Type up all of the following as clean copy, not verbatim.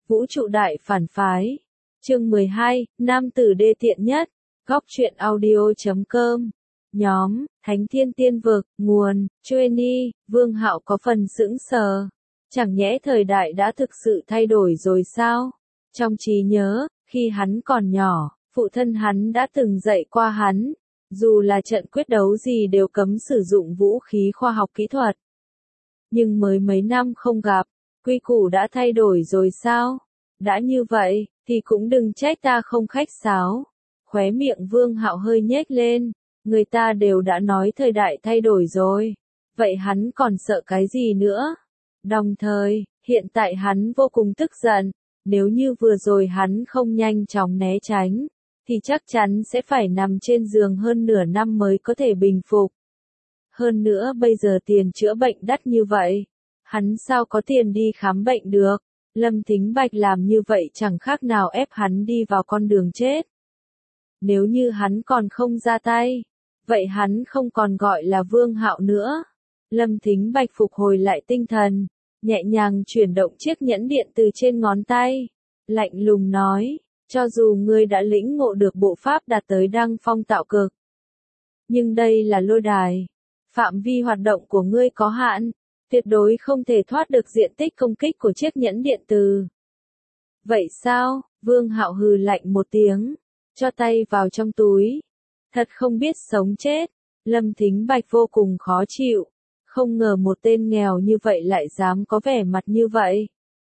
Vũ trụ đại phản phái. Chương 12, nam tử đê tiện nhất. Góc truyện audio.com. Nhóm, Thánh Thiên Tiên Vực, nguồn, Chueni, Vương Hạo có phần sững sờ. Chẳng nhẽ thời đại đã thực sự thay đổi rồi sao? Trong trí nhớ, khi hắn còn nhỏ, phụ thân hắn đã từng dạy qua hắn, dù là trận quyết đấu gì đều cấm sử dụng vũ khí khoa học kỹ thuật. Nhưng mới mấy năm không gặp, quy củ đã thay đổi rồi sao? Đã như vậy, thì cũng đừng trách ta không khách sáo. Khóe miệng Vương Hạo hơi nhếch lên, người ta đều đã nói thời đại thay đổi rồi. Vậy hắn còn sợ cái gì nữa? Đồng thời, hiện tại hắn vô cùng tức giận, nếu như vừa rồi hắn không nhanh chóng né tránh, thì chắc chắn sẽ phải nằm trên giường hơn nửa năm mới có thể bình phục. Hơn nữa bây giờ tiền chữa bệnh đắt như vậy, hắn sao có tiền đi khám bệnh được? Lâm Thính Bạch làm như vậy chẳng khác nào ép hắn đi vào con đường chết. Nếu như hắn còn không ra tay, vậy hắn không còn gọi là Vương Hạo nữa. Lâm Thính Bạch phục hồi lại tinh thần, nhẹ nhàng chuyển động chiếc nhẫn điện từ trên ngón tay, lạnh lùng nói, cho dù ngươi đã lĩnh ngộ được bộ pháp đạt tới đăng phong tạo cực, nhưng đây là lôi đài, phạm vi hoạt động của ngươi có hạn, tuyệt đối không thể thoát được diện tích công kích của chiếc nhẫn điện từ. Vậy sao? Vương Hạo hừ lạnh một tiếng, cho tay vào trong túi. Thật không biết sống chết. Lâm Thính Bạch vô cùng khó chịu, không ngờ một tên nghèo như vậy lại dám có vẻ mặt như vậy.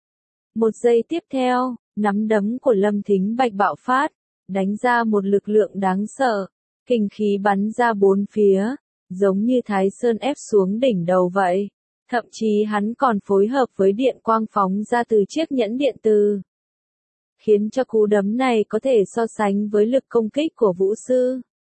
Một giây tiếp theo, nắm đấm của Lâm Thính Bạch bạo phát, đánh ra một lực lượng đáng sợ, kinh khí bắn ra bốn phía, giống như Thái Sơn ép xuống đỉnh đầu vậy. Thậm chí hắn còn phối hợp với điện quang phóng ra từ chiếc nhẫn điện từ, khiến cho cú đấm này có thể so sánh với lực công kích của vũ sư.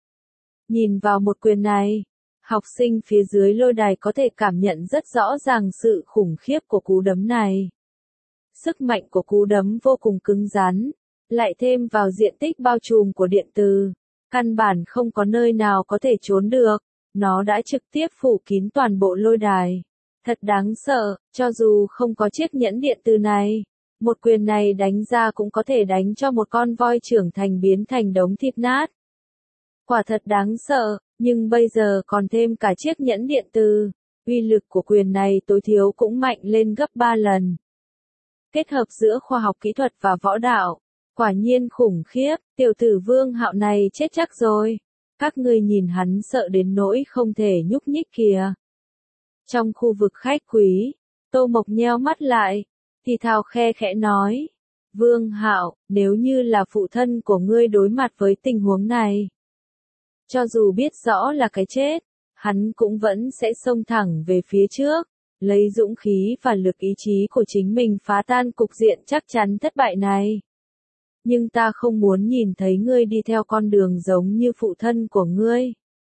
Nhìn vào một quyền này, học sinh phía dưới lôi đài có thể cảm nhận rất rõ ràng sự khủng khiếp của cú đấm này. Sức mạnh của cú đấm vô cùng cứng rắn, lại thêm vào diện tích bao trùm của điện từ, căn bản không có nơi nào có thể trốn được, nó đã trực tiếp phủ kín toàn bộ lôi đài. Thật đáng sợ, cho dù không có chiếc nhẫn điện từ này, một quyền này đánh ra cũng có thể đánh cho một con voi trưởng thành biến thành đống thịt nát. Quả thật đáng sợ, nhưng bây giờ còn thêm cả chiếc nhẫn điện từ, uy lực của quyền này tối thiểu cũng mạnh lên gấp 3 lần. Kết hợp giữa khoa học kỹ thuật và võ đạo, quả nhiên khủng khiếp, tiểu tử Vương Hạo này chết chắc rồi. Các ngươi nhìn hắn sợ đến nỗi không thể nhúc nhích kìa. Trong khu vực khách quý, Tô Mộc nheo mắt lại, thì thào khe khẽ nói, Vương Hạo, nếu như là phụ thân của ngươi đối mặt với tình huống này, cho dù biết rõ là cái chết, hắn cũng vẫn sẽ xông thẳng về phía trước, lấy dũng khí và lực ý chí của chính mình phá tan cục diện chắc chắn thất bại này. Nhưng ta không muốn nhìn thấy ngươi đi theo con đường giống như phụ thân của ngươi.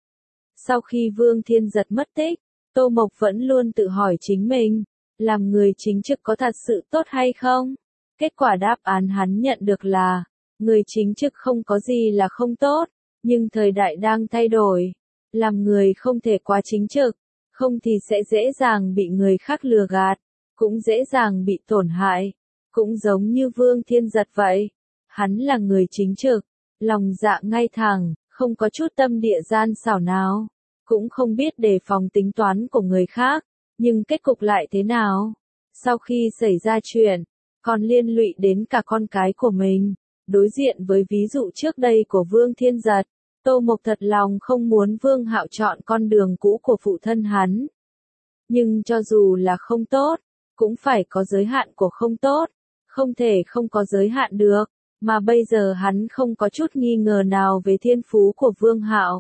Sau khi Vương Thiên Giật mất tích, Tô Mộc vẫn luôn tự hỏi chính mình, làm người chính trực có thật sự tốt hay không? Kết quả đáp án hắn nhận được là, người chính trực không có gì là không tốt, nhưng thời đại đang thay đổi. Làm người không thể quá chính trực, không thì sẽ dễ dàng bị người khác lừa gạt, cũng dễ dàng bị tổn hại. Cũng giống như Vương Thiên Giật vậy, hắn là người chính trực, lòng dạ ngay thẳng, không có chút tâm địa gian xảo nào, cũng không biết đề phòng tính toán của người khác, nhưng kết cục lại thế nào? Sau khi xảy ra chuyện, còn liên lụy đến cả con cái của mình. Đối diện với ví dụ trước đây của Vương Thiên Giật, Tô Mộc thật lòng không muốn Vương Hạo chọn con đường cũ của phụ thân hắn. Nhưng cho dù là không tốt, cũng phải có giới hạn của không tốt, không thể không có giới hạn được, mà bây giờ hắn không có chút nghi ngờ nào về thiên phú của Vương Hạo.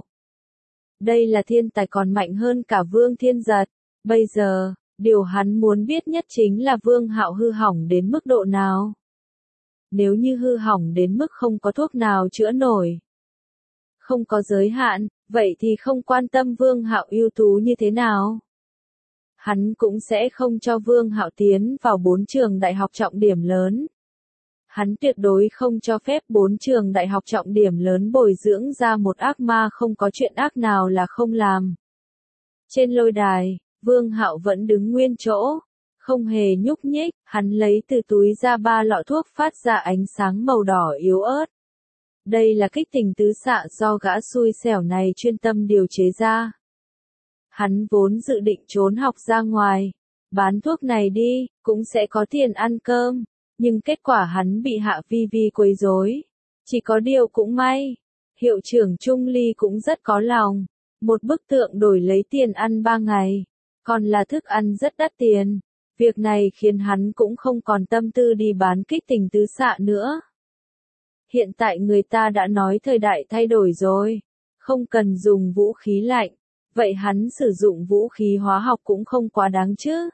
Đây là thiên tài còn mạnh hơn cả Vương Thiên Giật, bây giờ, điều hắn muốn biết nhất chính là Vương Hạo hư hỏng đến mức độ nào. Nếu như hư hỏng đến mức không có thuốc nào chữa nổi, không có giới hạn, vậy thì không quan tâm Vương Hạo ưu tú như thế nào. Hắn cũng sẽ không cho Vương Hạo tiến vào 4 trường đại học trọng điểm lớn. Hắn tuyệt đối không cho phép 4 trường đại học trọng điểm lớn bồi dưỡng ra một ác ma không có chuyện ác nào là không làm. Trên lôi đài, Vương Hạo vẫn đứng nguyên chỗ, không hề nhúc nhích, hắn lấy từ túi ra 3 lọ thuốc phát ra ánh sáng màu đỏ yếu ớt. Đây là kích tình tứ xạ do gã xui xẻo này chuyên tâm điều chế ra. Hắn vốn dự định trốn học ra ngoài, bán thuốc này đi, cũng sẽ có tiền ăn cơm, nhưng kết quả hắn bị Hạ Vi Vi quấy rối. Chỉ có điều cũng may, hiệu trưởng Trung Ly cũng rất có lòng, một bức tượng đổi lấy tiền ăn 3 ngày, còn là thức ăn rất đắt tiền. Việc này khiến hắn cũng không còn tâm tư đi bán kích tình tứ xạ nữa. Hiện tại người ta đã nói thời đại thay đổi rồi, không cần dùng vũ khí lạnh, vậy hắn sử dụng vũ khí hóa học cũng không quá đáng chứ.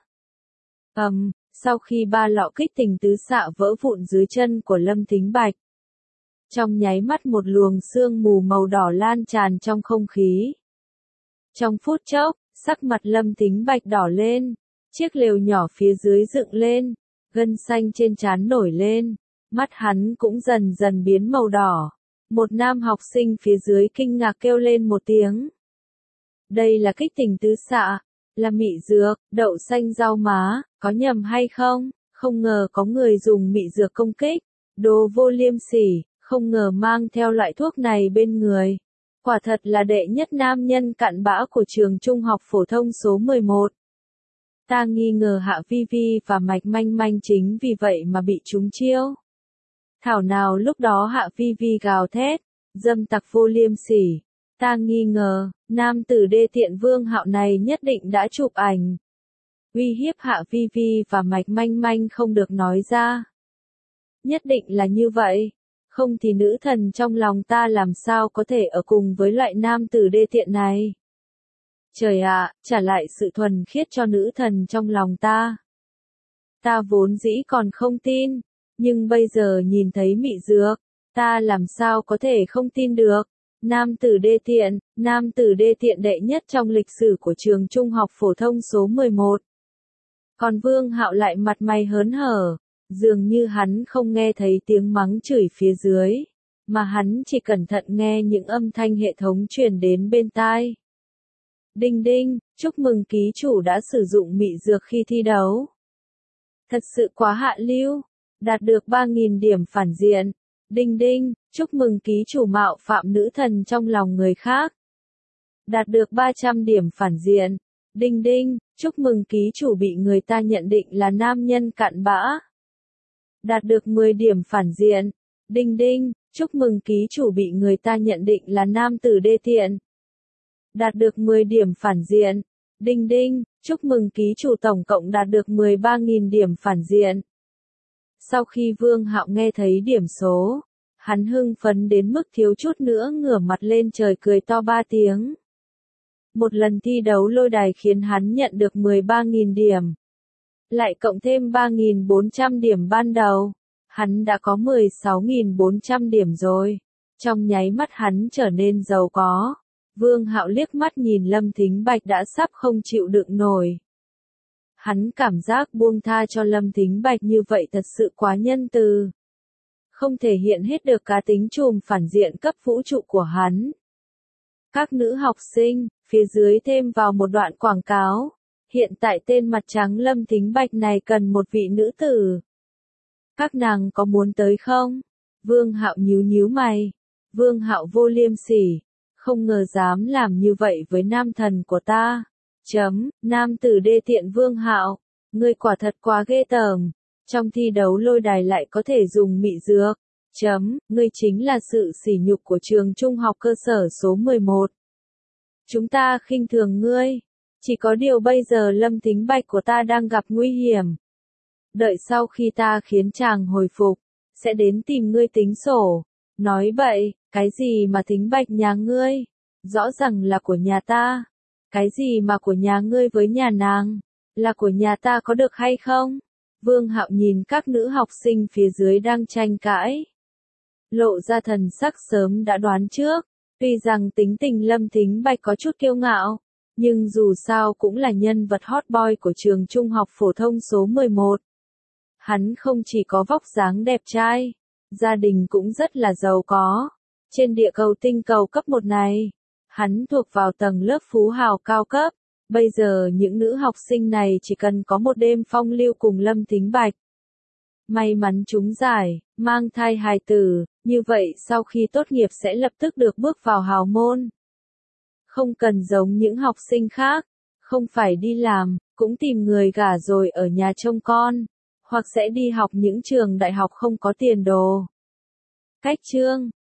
Sau khi 3 lọ kích tình tứ xạ vỡ vụn dưới chân của Lâm Thính Bạch, trong nháy mắt một luồng sương mù màu đỏ lan tràn trong không khí. Trong phút chốc, sắc mặt Lâm Thính Bạch đỏ lên, chiếc lều nhỏ phía dưới dựng lên, gân xanh trên trán nổi lên, mắt hắn cũng dần dần biến màu đỏ. Một nam học sinh phía dưới kinh ngạc kêu lên một tiếng. Đây là kích tình tứ xạ, là mị dược, đậu xanh rau má, có nhầm hay không? Không ngờ có người dùng mị dược công kích, đồ vô liêm sỉ, không ngờ mang theo loại thuốc này bên người. Quả thật là đệ nhất nam nhân cặn bã của trường trung học phổ thông số 11. Ta nghi ngờ Hạ Vi Vi và Mạch Manh Manh chính vì vậy mà bị trúng chiêu. Thảo nào lúc đó Hạ Vi Vi gào thét, dâm tặc vô liêm sỉ. Ta nghi ngờ, nam tử đê tiện Vương Hạo này nhất định đã chụp ảnh. Uy hiếp Hạ Vi Vi và Mạch Manh Manh không được nói ra. Nhất định là như vậy. Không thì nữ thần trong lòng ta làm sao có thể ở cùng với loại nam tử đê tiện này. Trời ạ, trả lại sự thuần khiết cho nữ thần trong lòng ta. Ta vốn dĩ còn không tin, nhưng bây giờ nhìn thấy mị dược, ta làm sao có thể không tin được. Nam tử đê tiện đệ nhất trong lịch sử của trường trung học phổ thông số 11. Còn Vương Hạo lại mặt mày hớn hở, dường như hắn không nghe thấy tiếng mắng chửi phía dưới, mà hắn chỉ cẩn thận nghe những âm thanh hệ thống truyền đến bên tai. Đinh đinh, chúc mừng ký chủ đã sử dụng mị dược khi thi đấu. Thật sự quá hạ lưu, đạt được 3.000 điểm phản diện. Đinh đinh, chúc mừng ký chủ mạo phạm nữ thần trong lòng người khác. Đạt được 300 điểm phản diện. Đinh đinh, chúc mừng ký chủ bị người ta nhận định là nam nhân cặn bã. Đạt được 10 điểm phản diện. Đinh đinh, chúc mừng ký chủ bị người ta nhận định là nam tử đê tiện. Đạt được 10 điểm phản diện. Đinh đinh, chúc mừng ký chủ tổng cộng đạt được 13.000 điểm phản diện. Sau khi Vương Hạo nghe thấy điểm số, hắn hưng phấn đến mức thiếu chút nữa ngửa mặt lên trời cười to 3 tiếng. Một lần thi đấu lôi đài khiến hắn nhận được 13.000 điểm. Lại cộng thêm 3.400 điểm ban đầu, hắn đã có 16.400 điểm rồi. Trong nháy mắt hắn trở nên giàu có. Vương Hạo liếc mắt nhìn Lâm Thính Bạch đã sắp không chịu đựng nổi. Hắn cảm giác buông tha cho Lâm Thính Bạch như vậy thật sự quá nhân từ. Không thể hiện hết được cá tính trùm phản diện cấp vũ trụ của hắn. Các nữ học sinh, phía dưới thêm vào một đoạn quảng cáo. Hiện tại tên mặt trắng Lâm Thính Bạch này cần một vị nữ tử. Các nàng có muốn tới không? Vương Hạo nhíu mày. Vương Hạo vô liêm sỉ. Không ngờ dám làm như vậy với nam thần của ta. Nam tử đê tiện Vương Hạo. Ngươi quả thật quá ghê tởm. Trong thi đấu lôi đài lại có thể dùng mị dược. Ngươi chính là sự sỉ nhục của trường trung học cơ sở số 11. Chúng ta khinh thường ngươi. Chỉ có điều bây giờ Lâm Thính Bạch của ta đang gặp nguy hiểm. Đợi sau khi ta khiến chàng hồi phục, sẽ đến tìm ngươi tính sổ. Nói bậy, cái gì mà Thính Bạch nhà ngươi? Rõ ràng là của nhà ta. Cái gì mà của nhà ngươi với nhà nàng? Là của nhà ta có được hay không? Vương Hạo nhìn các nữ học sinh phía dưới đang tranh cãi. Lộ ra thần sắc sớm đã đoán trước. Tuy rằng tính tình Lâm Thính Bạch có chút kiêu ngạo, nhưng dù sao cũng là nhân vật hot boy của trường trung học phổ thông số 11. Hắn không chỉ có vóc dáng đẹp trai, gia đình cũng rất là giàu có. Trên địa cầu tinh cầu cấp 1 này, hắn thuộc vào tầng lớp phú hào cao cấp, Bây giờ những nữ học sinh này chỉ cần có một đêm phong lưu cùng Lâm Thính Bạch. May mắn trúng giải, mang thai hài tử, như vậy sau khi tốt nghiệp sẽ lập tức được bước vào hào môn. Không cần giống những học sinh khác, không phải đi làm, cũng tìm người gả rồi ở nhà trông con, hoặc sẽ đi học những trường đại học không có tiền đồ. Cách chương